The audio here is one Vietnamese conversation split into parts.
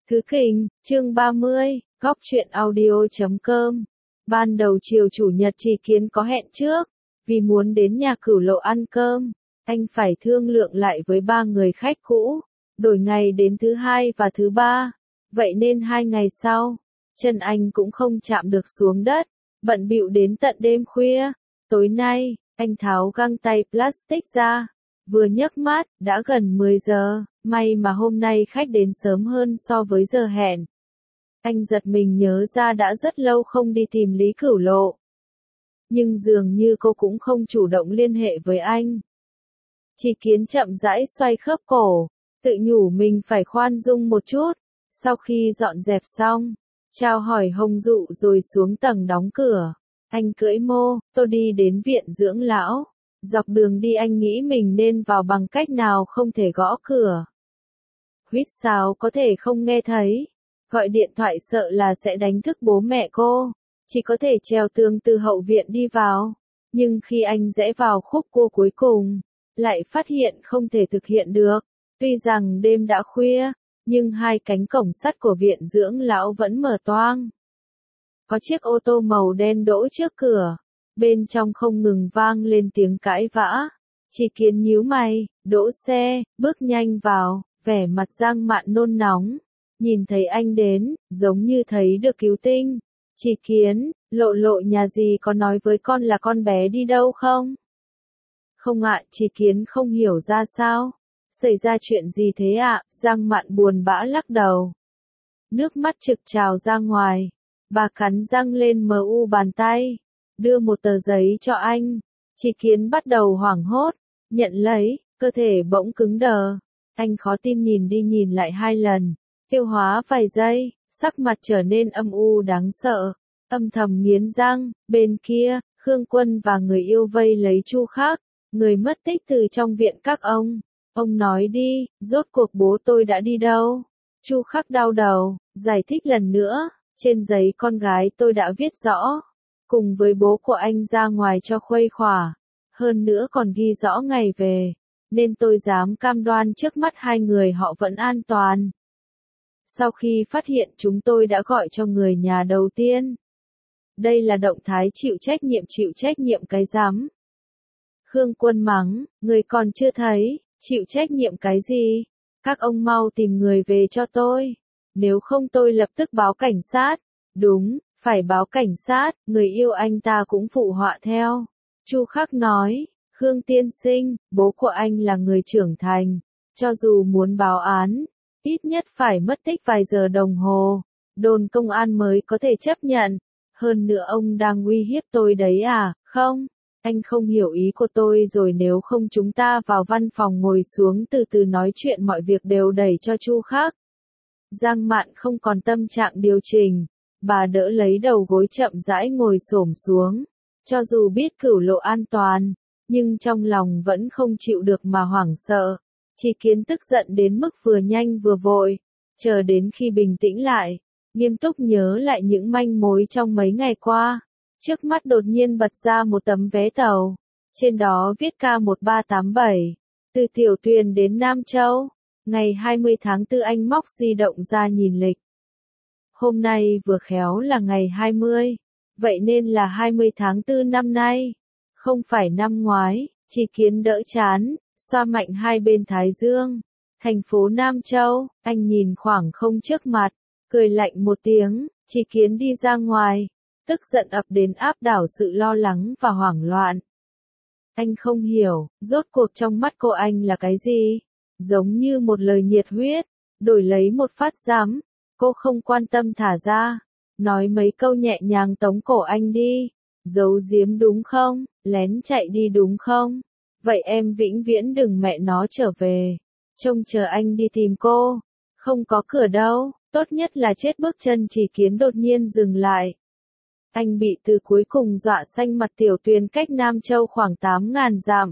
Thứ Kình, chương 30, góc truyện audio.com. Ban đầu chiều chủ nhật Chỉ Kiến có hẹn trước, vì muốn đến nhà Cửu Lộ ăn cơm, anh phải thương lượng lại với 3 người khách cũ, đổi ngày đến thứ hai và thứ ba, vậy nên 2 ngày sau, chân anh cũng không chạm được xuống đất, bận bịu đến tận đêm khuya. Tối nay, anh tháo găng tay plastic ra, vừa nhấc mắt, đã gần 10 giờ, may mà hôm nay khách đến sớm hơn so với giờ hẹn. Anh giật mình nhớ ra đã rất lâu không đi tìm Lý Cửu Lộ. Nhưng dường như cô cũng không chủ động liên hệ với anh. Chỉ Kiến chậm rãi xoay khớp cổ, tự nhủ mình phải khoan dung một chút. Sau khi dọn dẹp xong, chào hỏi Hồng Dụ rồi xuống tầng đóng cửa. Anh cưỡi mô tô đi đến viện dưỡng lão. Dọc đường đi anh nghĩ mình nên vào bằng cách nào không thể gõ cửa. Huýt sáo có thể không nghe thấy. Gọi điện thoại sợ là sẽ đánh thức bố mẹ cô. Chỉ có thể trèo tường từ hậu viện đi vào. Nhưng khi anh rẽ vào khúc cua cuối cùng, lại phát hiện không thể thực hiện được. Tuy rằng đêm đã khuya, nhưng 2 cánh cổng sắt của viện dưỡng lão vẫn mở toang. Có chiếc ô tô màu đen đỗ trước cửa. Bên trong không ngừng vang lên tiếng cãi vã. Chỉ Kiến nhíu mày, đỗ xe, bước nhanh vào, vẻ mặt Giang Mạn nôn nóng. Nhìn thấy anh đến, giống như thấy được cứu tinh. Chỉ Kiến, Lộ Lộ nhà gì có nói với con là con bé đi đâu không? Không ạ, Chỉ Kiến không hiểu ra sao. Xảy ra chuyện gì thế ạ? Giang Mạn buồn bã lắc đầu. Nước mắt trực trào ra ngoài. Bà cắn răng lên bàn tay. Đưa một tờ giấy cho anh. Chỉ Kiến bắt đầu hoảng hốt. Nhận lấy, cơ thể bỗng cứng đờ. Anh khó tin nhìn đi nhìn lại 2 lần. Tiêu hóa vài giây, sắc mặt trở nên âm u đáng sợ. Âm thầm nghiến răng, bên kia, Khương Quân và người yêu vây lấy Chu Khắc, người mất tích từ trong viện các ông. Ông nói đi, rốt cuộc bố tôi đã đi đâu? Chu Khắc đau đầu, giải thích lần nữa, trên giấy con gái tôi đã viết rõ. Cùng với bố của anh ra ngoài cho khuây khỏa. Hơn nữa còn ghi rõ ngày về. Nên tôi dám cam đoan trước mắt 2 người họ vẫn an toàn. Sau khi phát hiện chúng tôi đã gọi cho người nhà đầu tiên. Đây là động thái chịu trách nhiệm cái rắm. Khương Quân mắng, người còn chưa thấy, chịu trách nhiệm cái gì? Các ông mau tìm người về cho tôi. Nếu không tôi lập tức báo cảnh sát. Đúng, phải báo cảnh sát, người yêu anh ta cũng phụ họa theo. Chu Khắc nói, Khương tiên sinh, bố của anh là người trưởng thành. Cho dù muốn báo án, ít nhất phải mất tích vài giờ đồng hồ. Đồn công an mới có thể chấp nhận. Hơn nữa ông đang uy hiếp tôi đấy à, không? Anh không hiểu ý của tôi rồi, nếu không chúng ta vào văn phòng ngồi xuống từ từ nói chuyện, mọi việc đều đẩy cho Chu Khắc. Giang Mạn không còn tâm trạng điều chỉnh. Bà đỡ lấy đầu gối chậm rãi ngồi xổm xuống. Cho dù biết Cửu Lộ an toàn, nhưng trong lòng vẫn không chịu được mà hoảng sợ. Chỉ Kiến tức giận đến mức vừa nhanh vừa vội. Chờ đến khi bình tĩnh lại, nghiêm túc nhớ lại những manh mối trong mấy ngày qua. Trước mắt đột nhiên bật ra một tấm vé tàu. Trên đó viết K1387. Từ Tiểu Tuyền đến Nam Châu. Ngày 20 tháng 4 anh móc di động ra nhìn lịch. Hôm nay vừa khéo là ngày 20. Vậy nên là 20 tháng 4 năm nay. Không phải năm ngoái. Chỉ Kiến đỡ chán, xoa mạnh 2 bên thái dương. Thành phố Nam Châu, anh nhìn khoảng không trước mặt. Cười lạnh một tiếng, Chỉ Kiến đi ra ngoài. Tức giận ập đến áp đảo sự lo lắng và hoảng loạn. Anh không hiểu, rốt cuộc trong mắt cô anh là cái gì? Giống như một lời nhiệt huyết, đổi lấy một phát giám. Cô không quan tâm thả ra. Nói mấy câu nhẹ nhàng tống cổ anh đi. Giấu giếm đúng không? Lén chạy đi đúng không? Vậy em vĩnh viễn đừng mẹ nó trở về. Trông chờ anh đi tìm cô. Không có cửa đâu, tốt nhất là chết bước chân. Chỉ Kiến đột nhiên dừng lại. Anh bị từ cuối cùng dọa xanh mặt. Tiểu Tuyền cách Nam Châu khoảng 8.000 dặm.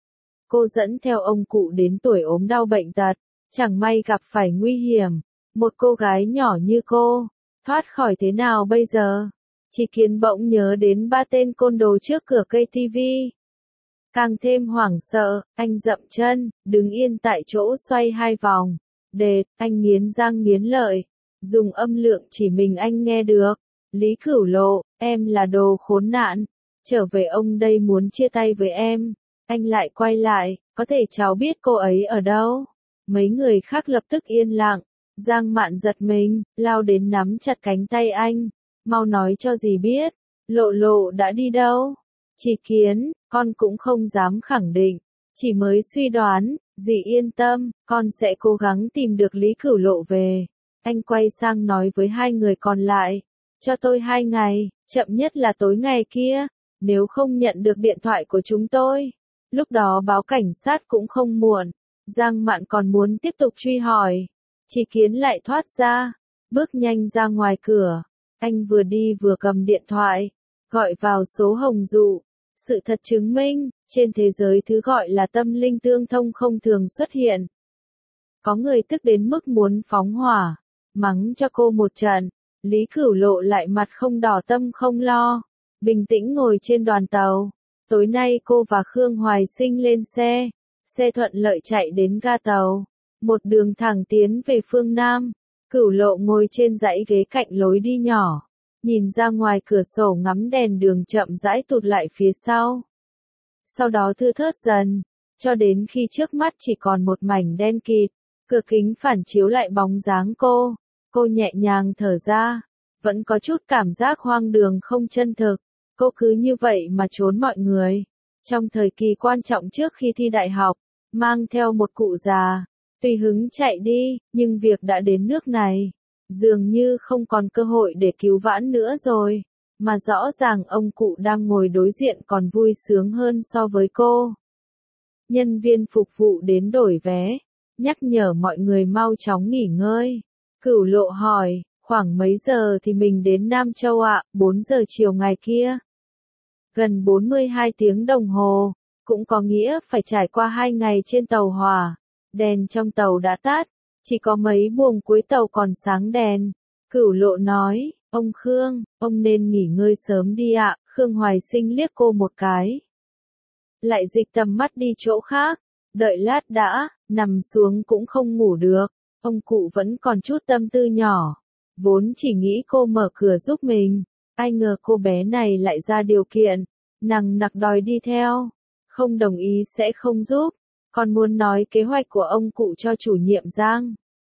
Cô dẫn theo ông cụ đến tuổi ốm đau bệnh tật. Chẳng may gặp phải nguy hiểm. Một cô gái nhỏ như cô, thoát khỏi thế nào bây giờ? Chỉ Kiến bỗng nhớ đến 3 tên côn đồ trước cửa cây tivi. Càng thêm hoảng sợ, anh dậm chân, đứng yên tại chỗ xoay 2 vòng. Đệt, anh nghiến răng nghiến lợi. dùng âm lượng chỉ mình anh nghe được. Lý Cửu Lộ, em là đồ khốn nạn, trở về ông đây muốn chia tay với em. Anh lại quay lại, có thể cháu biết cô ấy ở đâu. Mấy người khác lập tức yên lặng. Giang Mạn giật mình, lao đến nắm chặt cánh tay anh. Mau nói cho dì biết, Lộ Lộ đã đi đâu? Chỉ Kiến, con cũng không dám khẳng định, chỉ mới suy đoán, dì yên tâm, con sẽ cố gắng tìm được Lý Cửu Lộ về. Anh quay sang nói với hai người còn lại, cho tôi 2 ngày, chậm nhất là tối ngày kia, nếu không nhận được điện thoại của chúng tôi. Lúc đó báo cảnh sát cũng không muộn. Giang Mạn còn muốn tiếp tục truy hỏi. Chỉ Kiến lại thoát ra, bước nhanh ra ngoài cửa. Anh vừa đi vừa cầm điện thoại, gọi vào số Hồng Dụ. Sự thật chứng minh, trên thế giới thứ gọi là tâm linh tương thông không thường xuất hiện. Có người tức đến mức muốn phóng hỏa, mắng cho cô một trận. Lý Cửu Lộ lại mặt không đỏ tâm không lo, bình tĩnh ngồi trên đoàn tàu. Tối nay cô và Khương Hoài Sinh lên xe, xe thuận lợi chạy đến ga tàu, một đường thẳng tiến về phương Nam. Cửu Lộ ngồi trên dãy ghế cạnh lối đi nhỏ, nhìn ra ngoài cửa sổ ngắm đèn đường chậm rãi tụt lại phía sau. Sau đó thưa thớt dần, cho đến khi trước mắt chỉ còn một mảnh đen kịt, cửa kính phản chiếu lại bóng dáng cô. Cô nhẹ nhàng thở ra, vẫn có chút cảm giác hoang đường không chân thực. Cô cứ như vậy mà trốn mọi người. Trong thời kỳ quan trọng trước khi thi đại học, mang theo một cụ già, tùy hứng chạy đi, nhưng việc đã đến nước này. Dường như không còn cơ hội để cứu vãn nữa rồi, mà rõ ràng ông cụ đang ngồi đối diện còn vui sướng hơn so với cô. Nhân viên phục vụ đến đổi vé, nhắc nhở mọi người mau chóng nghỉ ngơi. Cửu Lộ hỏi, khoảng mấy giờ thì mình đến Nam Châu ạ? 4 giờ chiều ngày kia. Gần 42 tiếng đồng hồ, cũng có nghĩa phải trải qua 2 ngày trên tàu hỏa. Đèn trong tàu đã tắt, chỉ có mấy buồng cuối tàu còn sáng đèn. Cửu Lộ nói, ông Khương, ông nên nghỉ ngơi sớm đi ạ. Khương Hoài Sinh liếc cô một cái, lại dịch tầm mắt đi chỗ khác. Đợi lát đã, nằm xuống cũng không ngủ được. Ông cụ vẫn còn chút tâm tư nhỏ, vốn chỉ nghĩ cô mở cửa giúp mình, ai ngờ cô bé này lại ra điều kiện, nằng nặc đòi đi theo, không đồng ý sẽ không giúp, còn muốn nói kế hoạch của ông cụ cho chủ nhiệm Giang.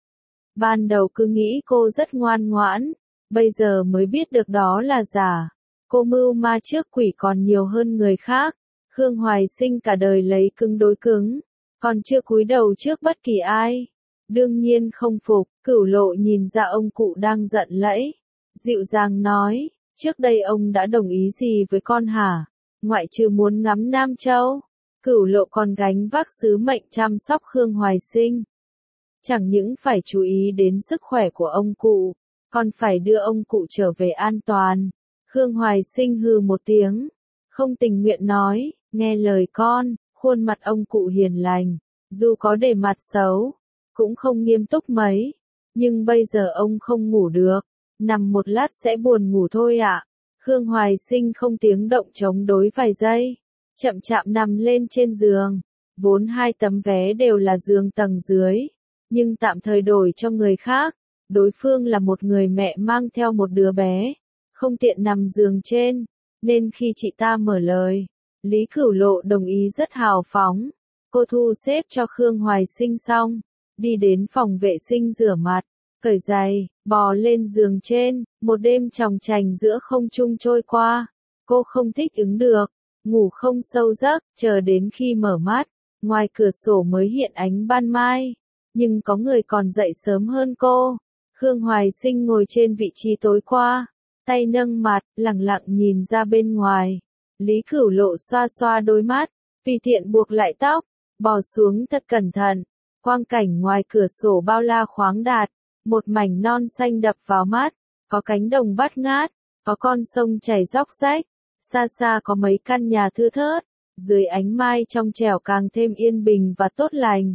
Ban đầu cứ nghĩ cô rất ngoan ngoãn, bây giờ mới biết được đó là giả. Cô mưu ma trước quỷ còn nhiều hơn người khác. Khương Hoài Sinh cả đời lấy cứng đối cứng, còn chưa cúi đầu trước bất kỳ ai. Đương nhiên không phục. Cửu Lộ nhìn ra ông cụ đang giận lẫy, dịu dàng nói, trước đây ông đã đồng ý gì với con hả? Ngoại trừ muốn ngắm Nam Châu, Cửu Lộ còn gánh vác sứ mệnh chăm sóc Khương Hoài Sinh. Chẳng những phải chú ý đến sức khỏe của ông cụ, còn phải đưa ông cụ trở về an toàn. Khương Hoài Sinh hừ một tiếng, không tình nguyện nói, nghe lời con. Khuôn mặt ông cụ hiền lành, dù có để mặt xấu, cũng không nghiêm túc mấy. Nhưng bây giờ ông không ngủ được, nằm một lát sẽ buồn ngủ thôi ạ. Khương Hoài Sinh không tiếng động chống đối vài giây, chậm chạp nằm lên trên giường. Vốn 2 tấm vé đều là giường tầng dưới, nhưng tạm thời đổi cho người khác. Đối phương là một người mẹ mang theo một đứa bé, không tiện nằm giường trên, nên khi chị ta mở lời, Lý Cửu Lộ đồng ý rất hào phóng. Cô thu xếp cho Khương Hoài Sinh xong, đi đến phòng vệ sinh rửa mặt, cởi giày, bò lên giường trên. Một đêm chòng chành giữa không trung trôi qua, cô không thích ứng được, ngủ không sâu giấc, chờ đến khi mở mắt, ngoài cửa sổ mới hiện ánh ban mai, nhưng có người còn dậy sớm hơn cô. Khương Hoài Sinh ngồi trên vị trí tối qua, tay nâng mặt, lặng lặng nhìn ra bên ngoài. Lý Cửu Lộ xoa xoa đôi mắt, vì tiện buộc lại tóc, bò xuống thật cẩn thận. Quang cảnh ngoài cửa sổ bao la khoáng đạt, một mảnh non xanh đập vào mắt, có cánh đồng bát ngát, có con sông chảy róc rách, xa xa có mấy căn nhà thưa thớt, dưới ánh mai trong trẻo càng thêm yên bình và tốt lành.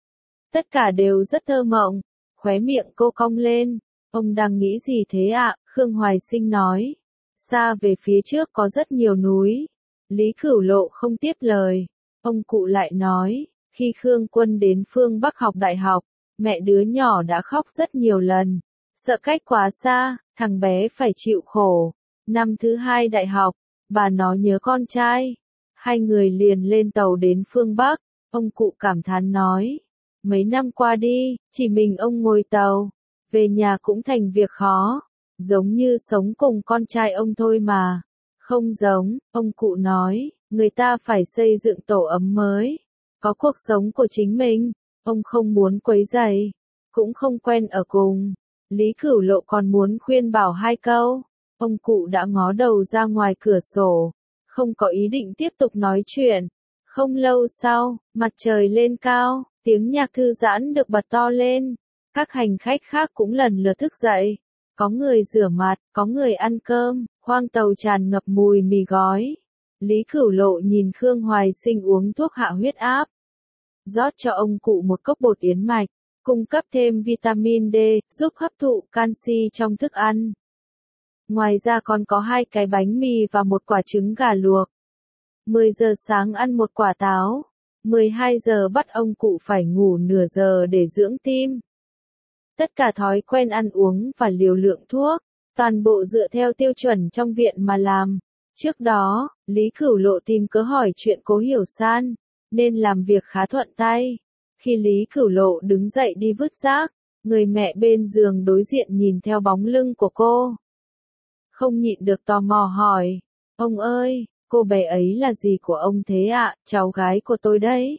Tất cả đều rất thơ mộng. Khóe miệng cô cong lên, ông đang nghĩ gì thế ạ? Khương Hoài Sinh nói, xa về phía trước có rất nhiều núi. Lý Cửu Lộ không tiếp lời, ông cụ lại nói, khi Khương Quân đến phương Bắc học đại học, mẹ đứa nhỏ đã khóc rất nhiều lần. Sợ cách quá xa, thằng bé phải chịu khổ. Năm thứ 2 đại học, bà nó nhớ con trai. Hai người liền lên tàu đến phương Bắc, ông cụ cảm thán nói. Mấy năm qua đi, chỉ mình ông ngồi tàu, về nhà cũng thành việc khó, giống như sống cùng con trai ông thôi mà. Không giống, ông cụ nói, người ta phải xây dựng tổ ấm mới, có cuộc sống của chính mình, ông không muốn quấy rầy, cũng không quen ở cùng. Lý Cửu Lộ còn muốn khuyên bảo 2 câu, ông cụ đã ngó đầu ra ngoài cửa sổ, không có ý định tiếp tục nói chuyện. Không lâu sau, mặt trời lên cao, tiếng nhạc thư giãn được bật to lên, các hành khách khác cũng lần lượt thức dậy, có người rửa mặt, có người ăn cơm, khoang tàu tràn ngập mùi mì gói. Lý Cửu Lộ nhìn Khương Hoài Sinh uống thuốc hạ huyết áp, rót cho ông cụ một cốc bột yến mạch, cung cấp thêm vitamin D, giúp hấp thụ canxi trong thức ăn. Ngoài ra còn có 2 cái bánh mì và một quả trứng gà luộc. 10 giờ sáng ăn một quả táo, 12 giờ bắt ông cụ phải ngủ nửa giờ để dưỡng tim. Tất cả thói quen ăn uống và liều lượng thuốc, toàn bộ dựa theo tiêu chuẩn trong viện mà làm. Trước đó, Lý Cửu Lộ tìm cớ hỏi chuyện Cố Hiểu San, nên làm việc khá thuận tay. Khi Lý Cửu Lộ đứng dậy đi vứt rác, người mẹ bên giường đối diện nhìn theo bóng lưng của cô. Không nhịn được tò mò hỏi, ông ơi, cô bé ấy là gì của ông thế ạ? Cháu gái của tôi đấy.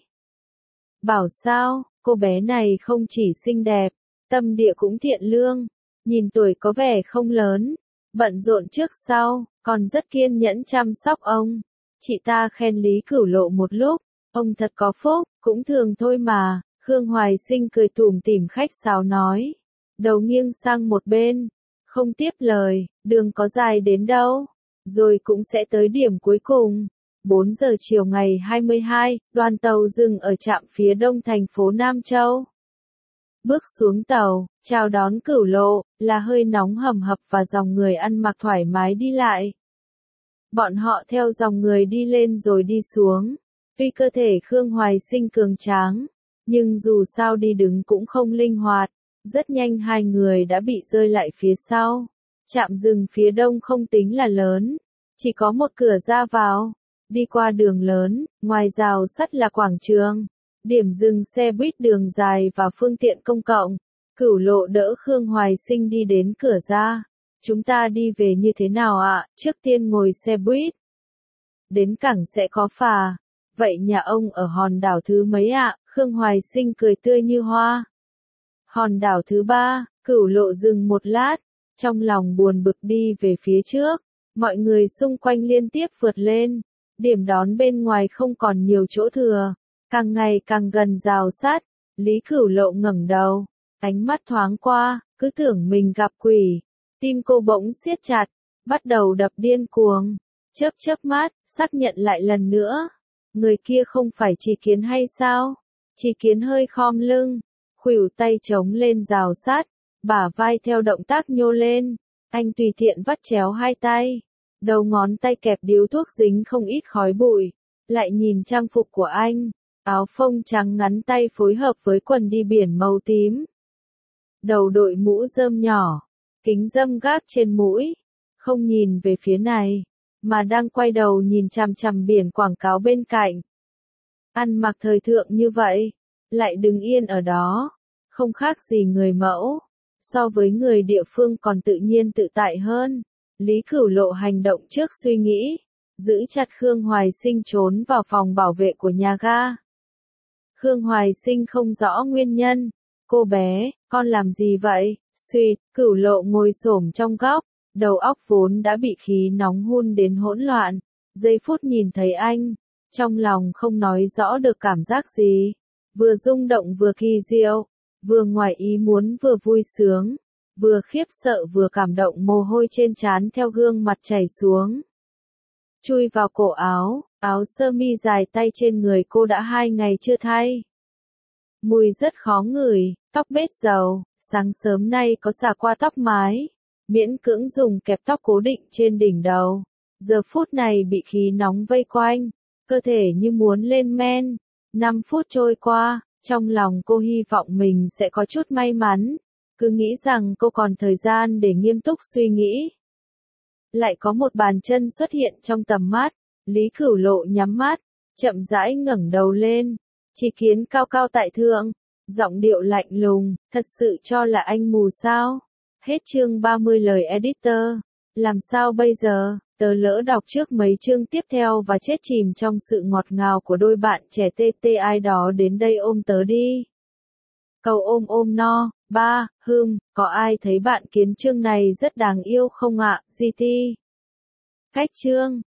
Bảo sao, cô bé này không chỉ xinh đẹp, tâm địa cũng thiện lương, nhìn tuổi có vẻ không lớn, bận rộn trước sau, còn rất kiên nhẫn chăm sóc ông. Chị ta khen Lý Cửu Lộ một lúc, ông thật có phúc, cũng thường thôi mà. Khương Hoài Sinh cười tủm tỉm khách sáo nói, đầu nghiêng sang một bên, không tiếp lời, đường có dài đến đâu, rồi cũng sẽ tới điểm cuối cùng. 4 giờ chiều ngày 22, đoàn tàu dừng ở trạm phía đông thành phố Nam Châu. Bước xuống tàu, chào đón Cửu Lộ, là hơi nóng hầm hập và dòng người ăn mặc thoải mái đi lại. Bọn họ theo dòng người đi lên rồi đi xuống. Tuy cơ thể Khương Hoài Sinh cường tráng, nhưng dù sao đi đứng cũng không linh hoạt. Rất nhanh 2 người đã bị rơi lại phía sau. Trạm dừng phía đông không tính là lớn, chỉ có một cửa ra vào. Đi qua đường lớn, ngoài rào sắt là quảng trường, điểm dừng xe buýt đường dài và phương tiện công cộng. Cửu Lộ đỡ Khương Hoài Sinh đi đến cửa ra. Chúng ta đi về như thế nào ạ? Trước tiên ngồi xe buýt. Đến cảng sẽ có phà. Vậy nhà ông ở hòn đảo thứ mấy ạ? Khương Hoài Sinh cười tươi như hoa. Hòn đảo thứ 3, Cửu Lộ dừng một lát, trong lòng buồn bực đi về phía trước. Mọi người xung quanh liên tiếp vượt lên. Điểm đón bên ngoài không còn nhiều chỗ thừa. Càng ngày càng gần rào sắt, Lý Cửu Lộ ngẩng đầu, ánh mắt thoáng qua, cứ tưởng mình gặp quỷ. Tim cô bỗng siết chặt, bắt đầu đập điên cuồng. Chớp chớp mắt, xác nhận lại lần nữa. Người kia không phải Chỉ Kiến hay sao? Chỉ Kiến hơi khom lưng, khuỷu tay chống lên rào sắt, bả vai theo động tác nhô lên. Anh tùy tiện vắt chéo 2 tay, đầu ngón tay kẹp điếu thuốc dính không ít khói bụi. Lại nhìn trang phục của anh, áo phông trắng ngắn tay phối hợp với quần đi biển màu tím. Đầu đội mũ rơm nhỏ, kính râm gác trên mũi, không nhìn về phía này, mà đang quay đầu nhìn chằm chằm biển quảng cáo bên cạnh. Ăn mặc thời thượng như vậy, lại đứng yên ở đó, không khác gì người mẫu, so với người địa phương còn tự nhiên tự tại hơn. Lý Cửu Lộ hành động trước suy nghĩ, giữ chặt Khương Hoài Sinh trốn vào phòng bảo vệ của nhà ga. Khương Hoài Sinh không rõ nguyên nhân. Cô bé, con làm gì vậy? Suýt, Cửu Lộ ngồi xổm trong góc, đầu óc vốn đã bị khí nóng hun đến hỗn loạn. Giây phút nhìn thấy anh, trong lòng không nói rõ được cảm giác gì. Vừa rung động vừa kỳ diệu, vừa ngoài ý muốn vừa vui sướng, vừa khiếp sợ vừa cảm động, mồ hôi trên trán theo gương mặt chảy xuống. Chui vào cổ áo, áo sơ mi dài tay trên người cô đã 2 ngày chưa thay. Mùi rất khó ngửi, tóc bết dầu, sáng sớm nay có xả qua tóc mái, miễn cưỡng dùng kẹp tóc cố định trên đỉnh đầu. Giờ phút này bị khí nóng vây quanh, cơ thể như muốn lên men. 5 phút trôi qua, trong lòng cô hy vọng mình sẽ có chút may mắn. cứ nghĩ rằng cô còn thời gian để nghiêm túc suy nghĩ. Lại có một bàn chân xuất hiện trong tầm mắt, Lý Cửu Lộ nhắm mắt, chậm rãi ngẩng đầu lên, Chỉ Kiến cao cao tại thượng, giọng điệu lạnh lùng, thật sự cho là anh mù sao? Hết chương 30 lời editor. Làm sao bây giờ, tớ lỡ đọc trước mấy chương tiếp theo và chết chìm trong sự ngọt ngào của đôi bạn trẻ TT, ai đó đến đây ôm tớ đi. Cầu ôm ôm no, có ai thấy bạn Kiến chương này rất đáng yêu không ạ, GT? Cách chương